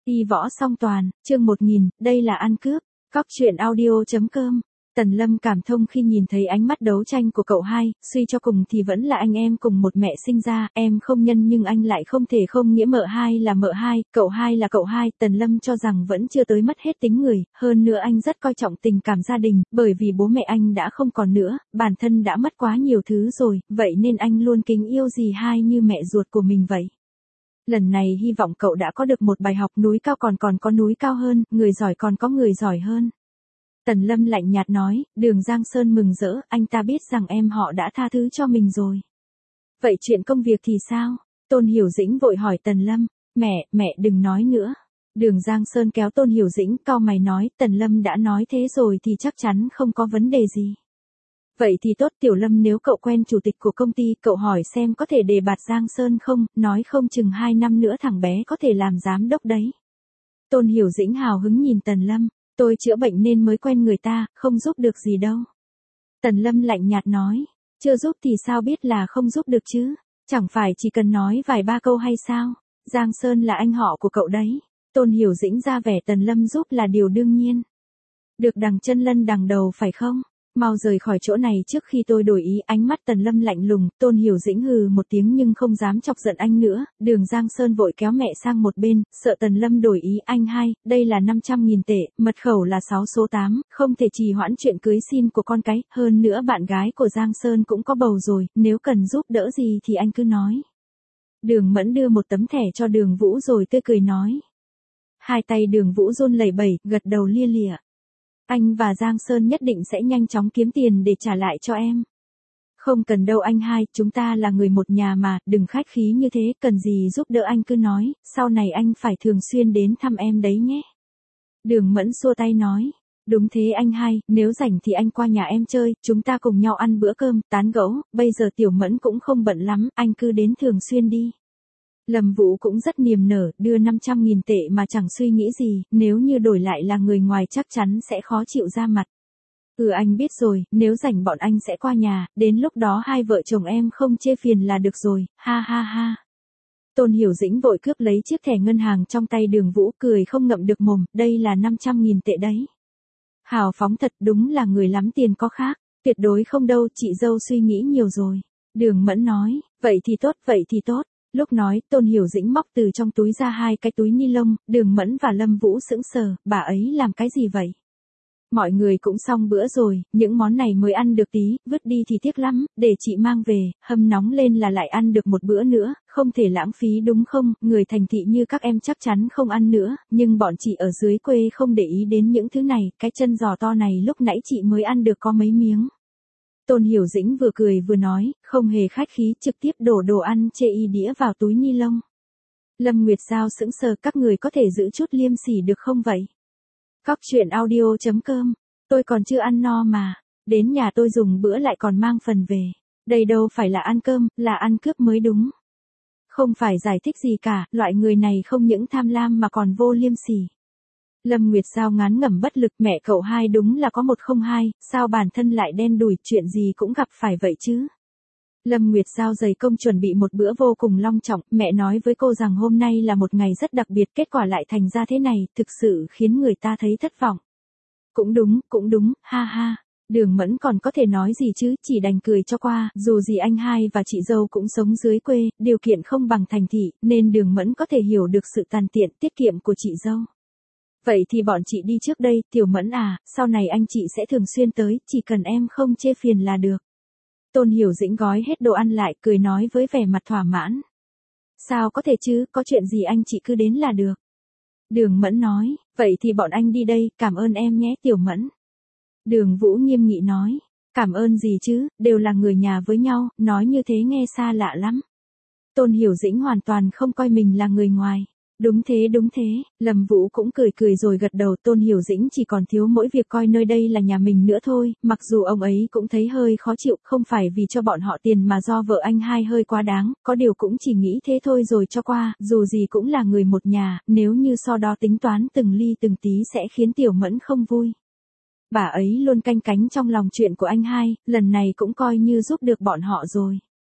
Đi võ song toàn, chương 1000, đây là ăn cướp. Cóc truyện audio.com. Tần Lâm cảm thông khi nhìn thấy ánh mắt đấu tranh của cậu hai, suy cho cùng thì vẫn là anh em cùng một mẹ sinh ra, em không nhân nhưng anh lại không thể không nghĩa mợ hai là mợ hai, cậu hai là cậu hai. Tần Lâm cho rằng vẫn chưa tới mất hết tính người, hơn nữa anh rất coi trọng tình cảm gia đình, bởi vì bố mẹ anh đã không còn nữa, bản thân đã mất quá nhiều thứ rồi, vậy nên anh luôn kính yêu dì hai như mẹ ruột của mình vậy. Lần này hy vọng cậu đã có được một bài học, núi cao còn có núi cao hơn, người giỏi còn có người giỏi hơn. Tần Lâm lạnh nhạt nói, Đường Giang Sơn mừng rỡ, anh ta biết rằng em họ đã tha thứ cho mình rồi. Vậy chuyện công việc thì sao? Tôn Hiểu Dĩnh vội hỏi Tần Lâm, mẹ đừng nói nữa. Đường Giang Sơn kéo Tôn Hiểu Dĩnh, cau mày nói, Tần Lâm đã nói thế rồi thì chắc chắn không có vấn đề gì. Vậy thì tốt, Tiểu Lâm, nếu cậu quen chủ tịch của công ty, cậu hỏi xem có thể đề bạt Giang Sơn không, nói không chừng 2 năm nữa thằng bé có thể làm giám đốc đấy. Tôn Hiểu Dĩnh hào hứng nhìn Tần Lâm, tôi chữa bệnh nên mới quen người ta, không giúp được gì đâu. Tần Lâm lạnh nhạt nói, chưa giúp thì sao biết là không giúp được chứ, chẳng phải chỉ cần nói vài ba câu hay sao, Giang Sơn là anh họ của cậu đấy. Tôn Hiểu Dĩnh ra vẻ Tần Lâm giúp là điều đương nhiên. Được đằng chân lân đằng đầu phải không? Mau rời khỏi chỗ này trước khi tôi đổi ý. Ánh mắt Tần Lâm lạnh lùng. Tôn Hiểu Dĩnh hừ một tiếng nhưng không dám chọc giận anh nữa. Đường Giang Sơn vội kéo mẹ sang một bên, sợ Tần Lâm đổi ý. Anh hai, đây là 500.000 tệ, mật khẩu là 6 số 8, không thể trì hoãn chuyện cưới xin của con cái, hơn nữa bạn gái của Giang Sơn cũng có bầu rồi, nếu cần giúp đỡ gì thì anh cứ nói. Đường Mẫn đưa một tấm thẻ cho Đường Vũ rồi tươi cười nói. Hai tay Đường Vũ run lẩy bẩy, gật đầu lia lịa. Anh và Giang Sơn nhất định sẽ nhanh chóng kiếm tiền để trả lại cho em. Không cần đâu anh hai, chúng ta là người một nhà mà, đừng khách khí như thế, cần gì giúp đỡ anh cứ nói, sau này anh phải thường xuyên đến thăm em đấy nhé. Đường Mẫn xua tay nói, đúng thế anh hai, nếu rảnh thì anh qua nhà em chơi, chúng ta cùng nhau ăn bữa cơm, tán gẫu, bây giờ Tiểu Mẫn cũng không bận lắm, anh cứ đến thường xuyên đi. Lâm Vũ cũng rất niềm nở, đưa 500.000 tệ mà chẳng suy nghĩ gì, nếu như đổi lại là người ngoài chắc chắn sẽ khó chịu ra mặt. Anh biết rồi, nếu rảnh bọn anh sẽ qua nhà, đến lúc đó hai vợ chồng em không chê phiền là được rồi, ha ha ha. Tôn Hiểu Dĩnh vội cướp lấy chiếc thẻ ngân hàng trong tay Đường Vũ, cười không ngậm được mồm, đây là 500.000 tệ đấy. Hào phóng thật, đúng là người lắm tiền có khác, tuyệt đối không đâu, chị dâu suy nghĩ nhiều rồi. Đường Mẫn nói, vậy thì tốt. Lúc nói, Tôn Hiểu Dĩnh móc từ trong túi ra 2 cái túi ni lông, Đường Mẫn và Lâm Vũ sững sờ, bà ấy làm cái gì vậy? Mọi người cũng xong bữa rồi, những món này mới ăn được tí, vứt đi thì tiếc lắm, để chị mang về, hâm nóng lên là lại ăn được một bữa nữa, không thể lãng phí đúng không? Người thành thị như các em chắc chắn không ăn nữa, nhưng bọn chị ở dưới quê không để ý đến những thứ này, cái chân giò to này lúc nãy chị mới ăn được có mấy miếng. Tôn Hiểu Dĩnh vừa cười vừa nói, không hề khách khí, trực tiếp đổ đồ ăn chê y đĩa vào túi ni lông. Lâm Nguyệt Giao sững sờ, các người có thể giữ chút liêm sỉ được không vậy? Cóc truyện audio.com, tôi còn chưa ăn no mà, đến nhà tôi dùng bữa lại còn mang phần về. Đây đâu phải là ăn cơm, là ăn cướp mới đúng. Không phải giải thích gì cả, loại người này không những tham lam mà còn vô liêm sỉ. Lâm Nguyệt Giao ngán ngẩm bất lực, mẹ cậu hai đúng là có 102, sao bản thân lại đen đủi, chuyện gì cũng gặp phải vậy chứ. Lâm Nguyệt Giao dày công chuẩn bị một bữa vô cùng long trọng, mẹ nói với cô rằng hôm nay là một ngày rất đặc biệt, kết quả lại thành ra thế này, thực sự khiến người ta thấy thất vọng. Cũng đúng, ha ha. Đường Mẫn còn có thể nói gì chứ, chỉ đành cười cho qua, dù gì anh hai và chị dâu cũng sống dưới quê, điều kiện không bằng thành thị, nên Đường Mẫn có thể hiểu được sự tàn tiện, tiết kiệm của chị dâu. Vậy thì bọn chị đi trước đây, Tiểu Mẫn à, sau này anh chị sẽ thường xuyên tới, chỉ cần em không chê phiền là được. Tôn Hiểu Dĩnh gói hết đồ ăn lại, cười nói với vẻ mặt thỏa mãn. Sao có thể chứ, có chuyện gì anh chị cứ đến là được. Đường Mẫn nói, vậy thì bọn anh đi đây, cảm ơn em nhé Tiểu Mẫn. Đường Vũ nghiêm nghị nói, cảm ơn gì chứ, đều là người nhà với nhau, nói như thế nghe xa lạ lắm. Tôn Hiểu Dĩnh hoàn toàn không coi mình là người ngoài. Đúng thế, Lâm Vũ cũng cười rồi gật đầu. Tôn Hiểu Dĩnh chỉ còn thiếu mỗi việc coi nơi đây là nhà mình nữa thôi, mặc dù ông ấy cũng thấy hơi khó chịu, không phải vì cho bọn họ tiền mà do vợ anh hai hơi quá đáng, có điều cũng chỉ nghĩ thế thôi rồi cho qua, dù gì cũng là người một nhà, nếu như so đo tính toán từng ly từng tí sẽ khiến Tiểu Mẫn không vui. Bà ấy luôn canh cánh trong lòng chuyện của anh hai, lần này cũng coi như giúp được bọn họ rồi.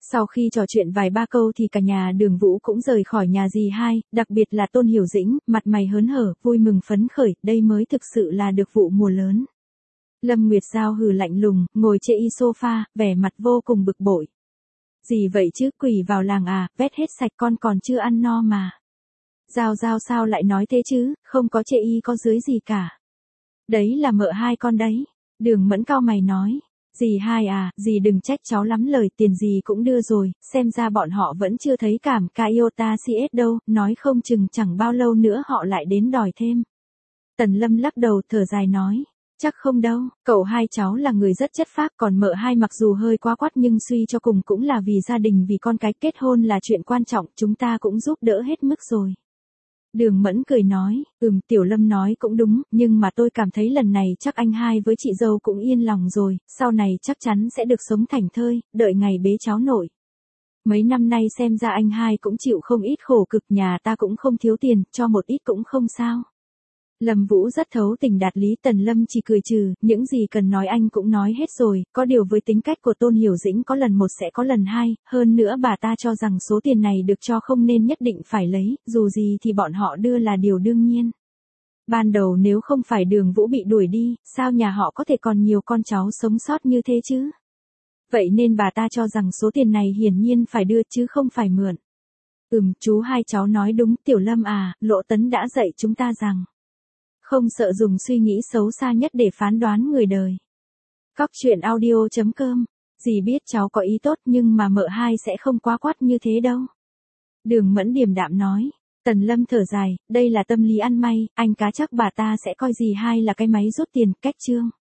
Sau khi trò chuyện vài ba câu thì cả nhà Đường Vũ cũng rời khỏi nhà dì hai, đặc biệt là Tôn Hiểu Dĩnh, mặt mày hớn hở, vui mừng phấn khởi, đây mới thực sự là được vụ mùa lớn. Lâm Nguyệt Giao hừ lạnh lùng, ngồi chê y sofa, vẻ mặt vô cùng bực bội. Gì vậy chứ, quỷ vào làng à, vét hết sạch con còn chưa ăn no mà. Giao Giao sao lại nói thế chứ, không có chê y có dưới gì cả. Đấy là mợ hai con đấy. Đường Mẫn cau mày nói. Dì hai à, dì đừng trách cháu lắm lời, tiền dì cũng đưa rồi, xem ra bọn họ vẫn chưa thấy cảm ca iota CS đâu, nói không chừng chẳng bao lâu nữa họ lại đến đòi thêm. Tần Lâm lắc đầu thở dài nói. Chắc không đâu, cậu hai cháu là người rất chất phác, còn mợ hai mặc dù hơi quá quắt nhưng suy cho cùng cũng là vì gia đình, vì con cái, kết hôn là chuyện quan trọng, chúng ta cũng giúp đỡ hết mức rồi. Đường Mẫn cười nói, Tiểu Lâm nói cũng đúng, nhưng mà tôi cảm thấy lần này chắc anh hai với chị dâu cũng yên lòng rồi, sau này chắc chắn sẽ được sống thảnh thơi, đợi ngày bế cháu nội. Mấy năm nay xem ra anh hai cũng chịu không ít khổ cực, nhà ta cũng không thiếu tiền, cho một ít cũng không sao. Lâm Vũ rất thấu tình đạt lý, Tần Lâm chỉ cười trừ, những gì cần nói anh cũng nói hết rồi, có điều với tính cách của Tôn Hiểu Dĩnh có lần một sẽ có lần hai, hơn nữa bà ta cho rằng số tiền này được cho không nên nhất định phải lấy, dù gì thì bọn họ đưa là điều đương nhiên. Ban đầu nếu không phải Đường Vũ bị đuổi đi, sao nhà họ có thể còn nhiều con cháu sống sót như thế chứ? Vậy nên bà ta cho rằng số tiền này hiển nhiên phải đưa chứ không phải mượn. Chú hai cháu nói đúng, Tiểu Lâm à, Lộ Tấn đã dạy chúng ta rằng không sợ dùng suy nghĩ xấu xa nhất để phán đoán người đời. Cóc truyện audio.com. Dì biết cháu có ý tốt nhưng mà mợ hai sẽ không quá quắt như thế đâu. Đường Mẫn điềm đạm nói. Tần Lâm thở dài, đây là tâm lý ăn may, anh cá chắc bà ta sẽ coi dì hai là cái máy rút tiền, cách chương.